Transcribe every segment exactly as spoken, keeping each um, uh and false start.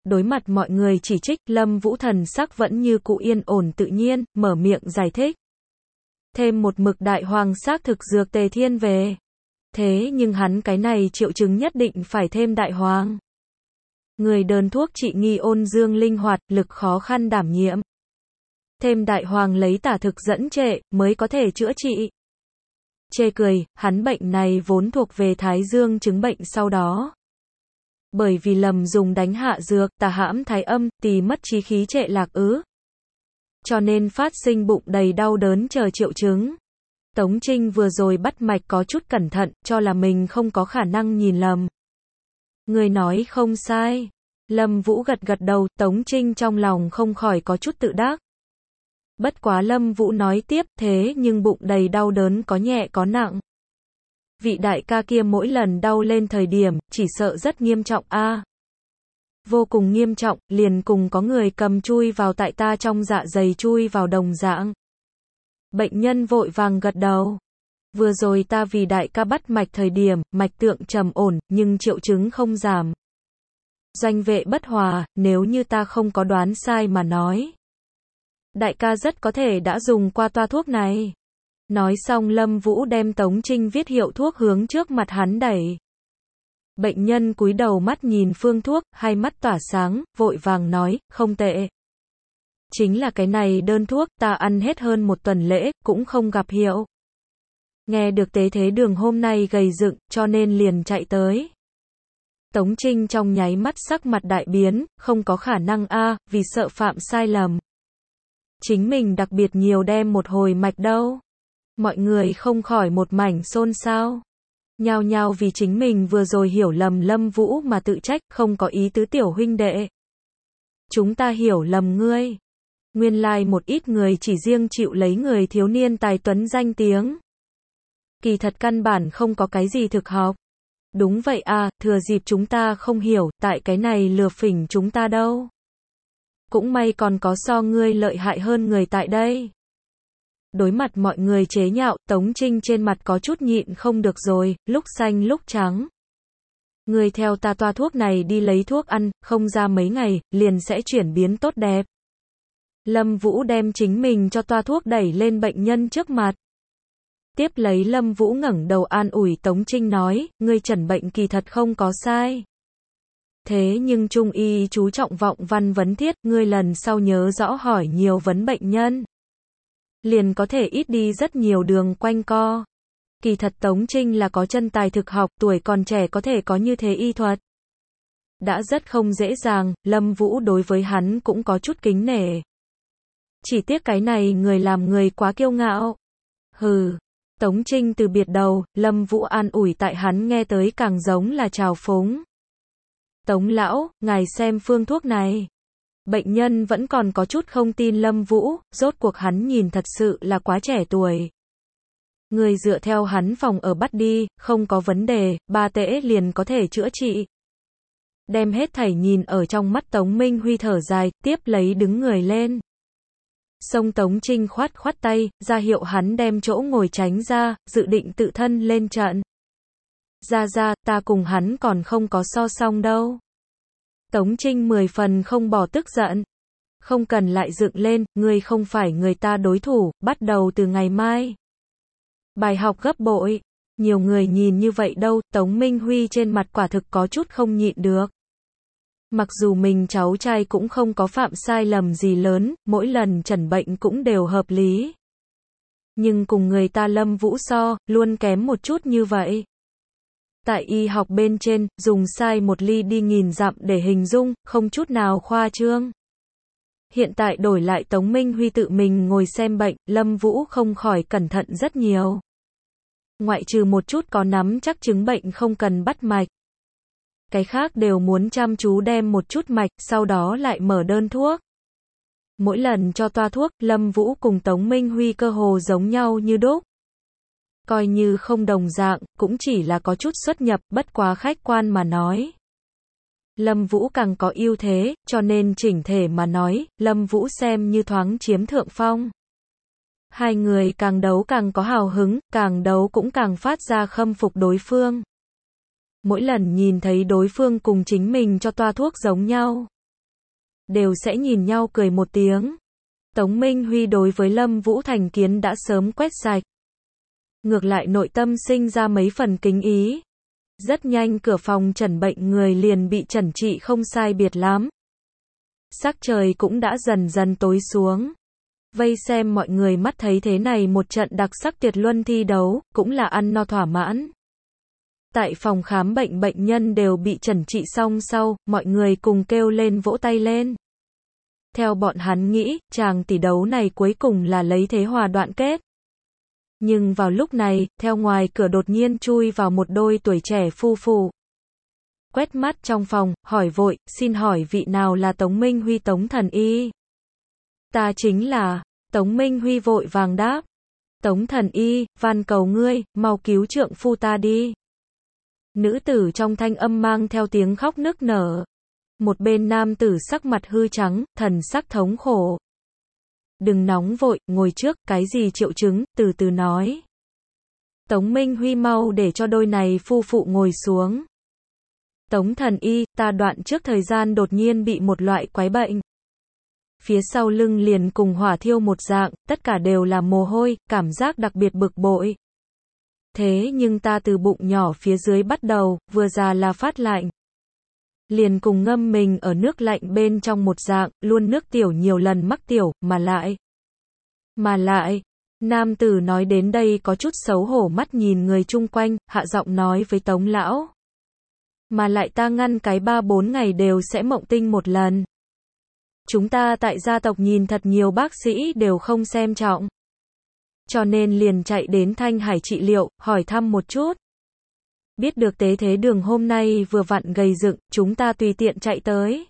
Đối mặt mọi người chỉ trích, Lâm Vũ thần sắc vẫn như cũ yên ổn tự nhiên, mở miệng giải thích. Thêm một mực đại hoàng xác thực dược tề thiên về. Thế nhưng hắn cái này triệu chứng nhất định phải thêm đại hoàng. Người đơn thuốc trị nghi ôn dương linh hoạt, lực khó khăn đảm nhiệm. Thêm đại hoàng lấy tả thực dẫn trệ, mới có thể chữa trị. Chê cười, hắn bệnh này vốn thuộc về thái dương chứng bệnh sau đó. Bởi vì lầm dùng đánh hạ dược, tà hãm thái âm, tỳ mất trí khí trệ lạc ứ. Cho nên phát sinh bụng đầy đau đớn chờ triệu chứng. Tống Trinh vừa rồi bắt mạch có chút cẩn thận, cho là mình không có khả năng nhìn lầm. Người nói không sai. Lâm Vũ gật gật đầu, Tống Trinh trong lòng không khỏi có chút tự đắc. Bất quá Lâm Vũ nói tiếp, thế nhưng bụng đầy đau đớn có nhẹ có nặng. Vị đại ca kia mỗi lần đau lên thời điểm, chỉ sợ rất nghiêm trọng a. À, vô cùng nghiêm trọng, liền cùng có người cầm chui vào tại ta trong dạ dày chui vào đồng dạng. Bệnh nhân vội vàng gật đầu. Vừa rồi ta vì đại ca bắt mạch thời điểm, mạch tượng trầm ổn, nhưng triệu chứng không giảm. Doanh vệ bất hòa, nếu như ta không có đoán sai mà nói. Đại ca rất có thể đã dùng qua toa thuốc này. Nói xong Lâm Vũ đem Tống Trinh viết hiệu thuốc hướng trước mặt hắn đẩy. Bệnh nhân cúi đầu mắt nhìn phương thuốc, hai mắt tỏa sáng, vội vàng nói, không tệ. Chính là cái này đơn thuốc, ta ăn hết hơn một tuần lễ, cũng không gặp hiệu. Nghe được tế thế đường hôm nay gầy dựng, cho nên liền chạy tới. Tống Trinh trong nháy mắt sắc mặt đại biến, không có khả năng a, vì sợ phạm sai lầm. Chính mình đặc biệt nhiều đem một hồi mạch đâu. Mọi người không khỏi một mảnh xôn xao. Nhao nhao vì chính mình vừa rồi hiểu lầm Lâm Vũ mà tự trách, không có ý tứ tiểu huynh đệ. Chúng ta hiểu lầm ngươi. Nguyên lai một ít người chỉ riêng chịu lấy người thiếu niên tài tuấn danh tiếng. Kỳ thật căn bản không có cái gì thực học. Đúng vậy à, thừa dịp chúng ta không hiểu, tại cái này lừa phỉnh chúng ta đâu. Cũng may còn có so ngươi lợi hại hơn người tại đây. Đối mặt mọi người chế nhạo, Tống Trinh trên mặt có chút nhịn không được rồi, lúc xanh lúc trắng. Ngươi theo ta toa thuốc này đi lấy thuốc ăn, không ra mấy ngày, liền sẽ chuyển biến tốt đẹp. Lâm Vũ đem chính mình cho toa thuốc đẩy lên bệnh nhân trước mặt. Tiếp lấy Lâm Vũ ngẩng đầu an ủi Tống Trinh nói, ngươi chẩn bệnh kỳ thật không có sai. Thế nhưng trung y chú trọng vọng văn vấn thiết, ngươi lần sau nhớ rõ hỏi nhiều vấn bệnh nhân. Liền có thể ít đi rất nhiều đường quanh co. Kỳ thật Tống Trinh là có chân tài thực học, tuổi còn trẻ có thể có như thế y thuật. Đã rất không dễ dàng, Lâm Vũ đối với hắn cũng có chút kính nể. Chỉ tiếc cái này người làm người quá kiêu ngạo. Hừ. Tống Trinh từ biệt đầu, Lâm Vũ an ủi tại hắn nghe tới càng giống là trào phúng. Tống lão, ngài xem phương thuốc này. Bệnh nhân vẫn còn có chút không tin Lâm Vũ, rốt cuộc hắn nhìn thật sự là quá trẻ tuổi. Người dựa theo hắn phòng ở bắt đi, không có vấn đề, ba tễ liền có thể chữa trị. Đem hết thảy nhìn ở trong mắt Tống Minh Huy thở dài, tiếp lấy đứng người lên. Song Tống Trinh khoát khoát tay, ra hiệu hắn đem chỗ ngồi tránh ra, dự định tự thân lên trận. Ra ra, ta cùng hắn còn không có so song đâu. Tống Trinh mười phần không bỏ tức giận. Không cần lại dựng lên, ngươi không phải người ta đối thủ, bắt đầu từ ngày mai. Bài học gấp bội. Nhiều người nhìn như vậy đâu, Tống Minh Huy trên mặt quả thực có chút không nhịn được. Mặc dù mình cháu trai cũng không có phạm sai lầm gì lớn, mỗi lần chẩn bệnh cũng đều hợp lý. Nhưng cùng người ta Lâm Vũ so, luôn kém một chút như vậy. Tại y học bên trên, dùng sai một ly đi nghìn dặm để hình dung, không chút nào khoa trương. Hiện tại đổi lại Tống Minh Huy tự mình ngồi xem bệnh, Lâm Vũ không khỏi cẩn thận rất nhiều. Ngoại trừ một chút có nắm chắc chứng bệnh không cần bắt mạch. Cái khác đều muốn chăm chú đem một chút mạch, sau đó lại mở đơn thuốc. Mỗi lần cho toa thuốc, Lâm Vũ cùng Tống Minh Huy cơ hồ giống nhau như đúc. Coi như không đồng dạng, cũng chỉ là có chút xuất nhập, bất quá khách quan mà nói. Lâm Vũ càng có ưu thế, cho nên chỉnh thể mà nói, Lâm Vũ xem như thoáng chiếm thượng phong. Hai người càng đấu càng có hào hứng, càng đấu cũng càng phát ra khâm phục đối phương. Mỗi lần nhìn thấy đối phương cùng chính mình cho toa thuốc giống nhau, đều sẽ nhìn nhau cười một tiếng. Tống Minh Huy đối với Lâm Vũ thành kiến đã sớm quét sạch. Ngược lại nội tâm sinh ra mấy phần kính ý. Rất nhanh cửa phòng chẩn bệnh người liền bị chẩn trị không sai biệt lắm. Sắc trời cũng đã dần dần tối xuống. Vây xem mọi người mắt thấy thế này một trận đặc sắc tuyệt luân thi đấu, cũng là ăn no thỏa mãn. Tại phòng khám bệnh bệnh nhân đều bị chẩn trị xong sau, mọi người cùng kêu lên vỗ tay lên. Theo bọn hắn nghĩ, chàng tỷ đấu này cuối cùng là lấy thế hòa đoạn kết. Nhưng vào lúc này, theo ngoài cửa đột nhiên chui vào một đôi tuổi trẻ phu phụ. Quét mắt trong phòng, hỏi vội, xin hỏi vị nào là Tống Minh Huy Tống thần y? Ta chính là, Tống Minh Huy vội vàng đáp. Tống thần y, van cầu ngươi, mau cứu trượng phu ta đi. Nữ tử trong thanh âm mang theo tiếng khóc nức nở. Một bên nam tử sắc mặt hư trắng, thần sắc thống khổ. Đừng nóng vội, ngồi trước, cái gì triệu chứng, từ từ nói. Tống Minh Huy mau để cho đôi này phu phụ ngồi xuống. Tống thần y, ta đoạn trước thời gian đột nhiên bị một loại quái bệnh. Phía sau lưng liền cùng hỏa thiêu một dạng, tất cả đều là mồ hôi, cảm giác đặc biệt bực bội. Thế nhưng ta từ bụng nhỏ phía dưới bắt đầu, vừa ra là phát lạnh. Liền cùng ngâm mình ở nước lạnh bên trong một dạng, luôn nước tiểu nhiều lần mắc tiểu, mà lại. Mà lại, nam tử nói đến đây có chút xấu hổ mắt nhìn người chung quanh, hạ giọng nói với Tống lão. Mà lại ta ngăn cái ba bốn ngày đều sẽ mộng tinh một lần. Chúng ta tại gia tộc nhìn thật nhiều bác sĩ đều không xem trọng. Cho nên liền chạy đến Thanh Hải trị liệu, hỏi thăm một chút. Biết được tế thế đường hôm nay vừa vặn gầy dựng, chúng ta tùy tiện chạy tới.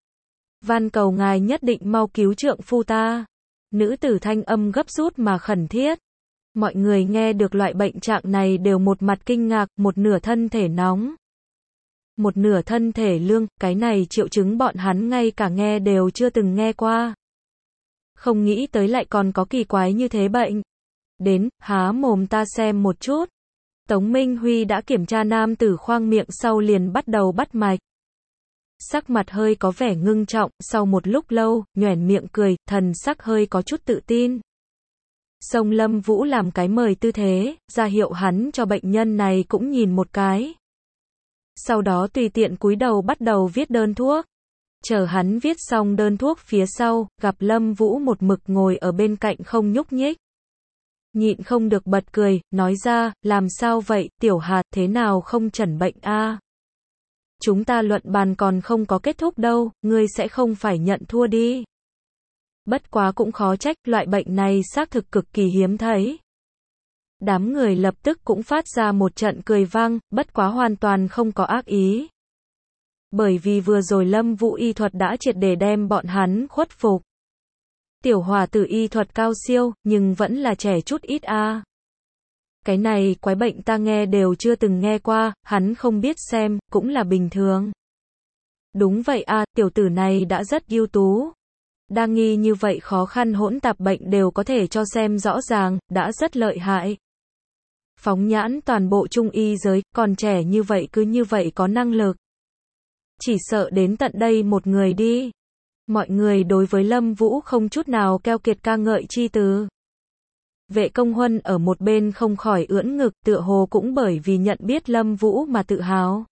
Van cầu ngài nhất định mau cứu trượng phu ta. Nữ tử thanh âm gấp rút mà khẩn thiết. Mọi người nghe được loại bệnh trạng này đều một mặt kinh ngạc, một nửa thân thể nóng. Một nửa thân thể lương, cái này triệu chứng bọn hắn ngay cả nghe đều chưa từng nghe qua. Không nghĩ tới lại còn có kỳ quái như thế bệnh. Đến, há mồm ta xem một chút. Tống Minh Huy đã kiểm tra nam tử khoang miệng sau liền bắt đầu bắt mạch. Sắc mặt hơi có vẻ ngưng trọng, sau một lúc lâu, nhoẻn miệng cười, thần sắc hơi có chút tự tin. Sông Lâm Vũ làm cái mời tư thế, ra hiệu hắn cho bệnh nhân này cũng nhìn một cái. Sau đó tùy tiện cúi đầu bắt đầu viết đơn thuốc. Chờ hắn viết xong đơn thuốc phía sau, gặp Lâm Vũ một mực ngồi ở bên cạnh không nhúc nhích. Nhịn không được bật cười, nói ra, làm sao vậy, tiểu Hà, thế nào không chẩn bệnh a? Chúng ta luận bàn còn không có kết thúc đâu, ngươi sẽ không phải nhận thua đi. Bất quá cũng khó trách, loại bệnh này xác thực cực kỳ hiếm thấy. Đám người lập tức cũng phát ra một trận cười vang, bất quá hoàn toàn không có ác ý. Bởi vì vừa rồi Lâm Vũ y thuật đã triệt để đem bọn hắn khuất phục. Tiểu hòa tử y thuật cao siêu, nhưng vẫn là trẻ chút ít a. À. Cái này quái bệnh ta nghe đều chưa từng nghe qua, hắn không biết xem, cũng là bình thường. Đúng vậy a, à, tiểu tử này đã rất ưu tú. Đa nghi như vậy khó khăn hỗn tạp bệnh đều có thể cho xem rõ ràng, đã rất lợi hại. Phóng nhãn toàn bộ trung y giới, còn trẻ như vậy cứ như vậy có năng lực. Chỉ sợ đến tận đây một người đi. Mọi người đối với Lâm Vũ không chút nào keo kiệt ca ngợi chi từ. Vệ Công Huân ở một bên không khỏi ưỡn ngực, tựa hồ cũng bởi vì nhận biết Lâm Vũ mà tự hào.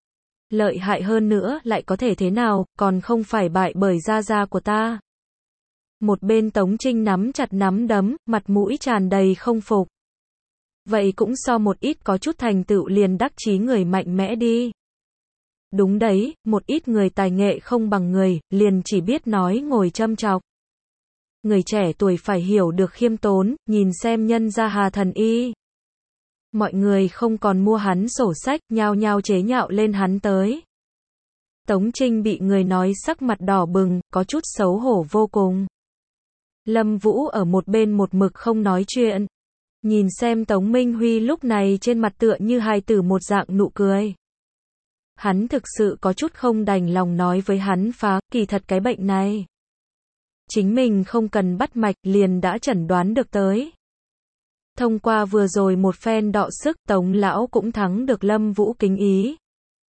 Lợi hại hơn nữa, lại có thể thế nào, còn không phải bại bởi gia gia của ta. Một bên Tống Trinh nắm chặt nắm đấm, mặt mũi tràn đầy không phục. Vậy cũng so một ít có chút thành tựu liền đắc chí người mạnh mẽ đi. Đúng đấy, một ít người tài nghệ không bằng người, liền chỉ biết nói ngồi châm chọc. Người trẻ tuổi phải hiểu được khiêm tốn, nhìn xem nhân gia Hà thần y. Mọi người không còn mua hắn sổ sách, nhao nhao chế nhạo lên hắn tới. Tống Trinh bị người nói sắc mặt đỏ bừng, có chút xấu hổ vô cùng. Lâm Vũ ở một bên một mực không nói chuyện. Nhìn xem Tống Minh Huy lúc này trên mặt tựa như hài tử một dạng nụ cười. Hắn thực sự có chút không đành lòng nói với hắn phá, kỳ thật cái bệnh này. Chính mình không cần bắt mạch liền đã chẩn đoán được tới. Thông qua vừa rồi một phen đọ sức, Tống lão cũng thắng được Lâm Vũ kính ý.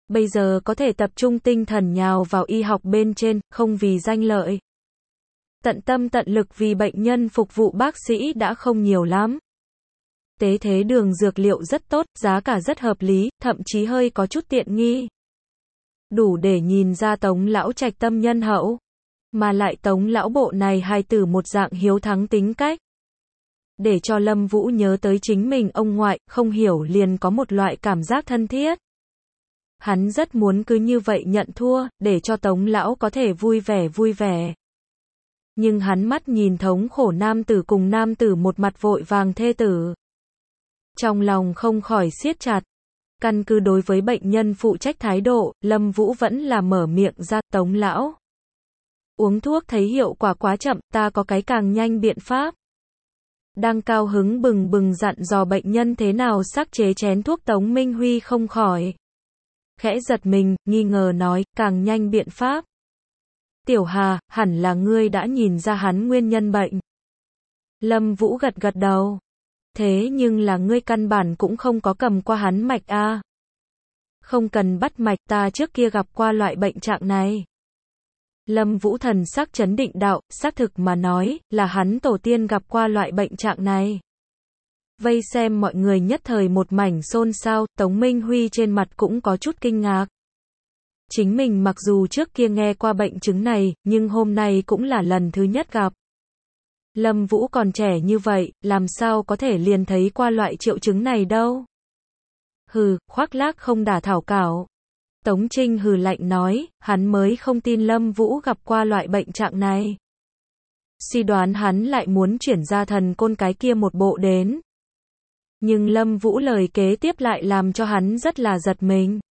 Bây giờ có thể tập trung tinh thần nhào vào y học bên trên, không vì danh lợi. Tận tâm tận lực vì bệnh nhân phục vụ bác sĩ đã không nhiều lắm. Tế thế đường dược liệu rất tốt, giá cả rất hợp lý, thậm chí hơi có chút tiện nghi. Đủ để nhìn ra Tống lão trạch tâm nhân hậu. Mà lại Tống lão bộ này hài tử một dạng hiếu thắng tính cách. Để cho Lâm Vũ nhớ tới chính mình ông ngoại, không hiểu liền có một loại cảm giác thân thiết. Hắn rất muốn cứ như vậy nhận thua, để cho Tống lão có thể vui vẻ vui vẻ. Nhưng hắn mắt nhìn thống khổ nam tử cùng nam tử một mặt vội vàng thê tử. Trong lòng không khỏi siết chặt. Căn cứ đối với bệnh nhân phụ trách thái độ, Lâm Vũ vẫn là mở miệng ra, Tống lão. Uống thuốc thấy hiệu quả quá chậm, ta có cái càng nhanh biện pháp. Đang cao hứng bừng bừng dặn dò bệnh nhân thế nào sắc chế chén thuốc, Tống Minh Huy không khỏi khẽ giật mình, nghi ngờ nói, càng nhanh biện pháp. Tiểu Hà, hẳn là ngươi đã nhìn ra hắn nguyên nhân bệnh. Lâm Vũ gật gật đầu. Thế nhưng là ngươi căn bản cũng không có cầm qua hắn mạch a. À. Không cần bắt mạch, ta trước kia gặp qua loại bệnh trạng này. Lâm Vũ thần sắc chấn định đạo, xác thực mà nói, là hắn tổ tiên gặp qua loại bệnh trạng này. Vây xem mọi người nhất thời một mảnh xôn xao, Tống Minh Huy trên mặt cũng có chút kinh ngạc. Chính mình mặc dù trước kia nghe qua bệnh chứng này, nhưng hôm nay cũng là lần thứ nhất gặp. Lâm Vũ còn trẻ như vậy, làm sao có thể liền thấy qua loại triệu chứng này đâu. Hừ, khoác lác không đả thảo cảo. Tống Trinh hừ lạnh nói, hắn mới không tin Lâm Vũ gặp qua loại bệnh trạng này. Suy đoán hắn lại muốn chuyển ra thần côn cái kia một bộ đến. Nhưng Lâm Vũ lời kế tiếp lại làm cho hắn rất là giật mình.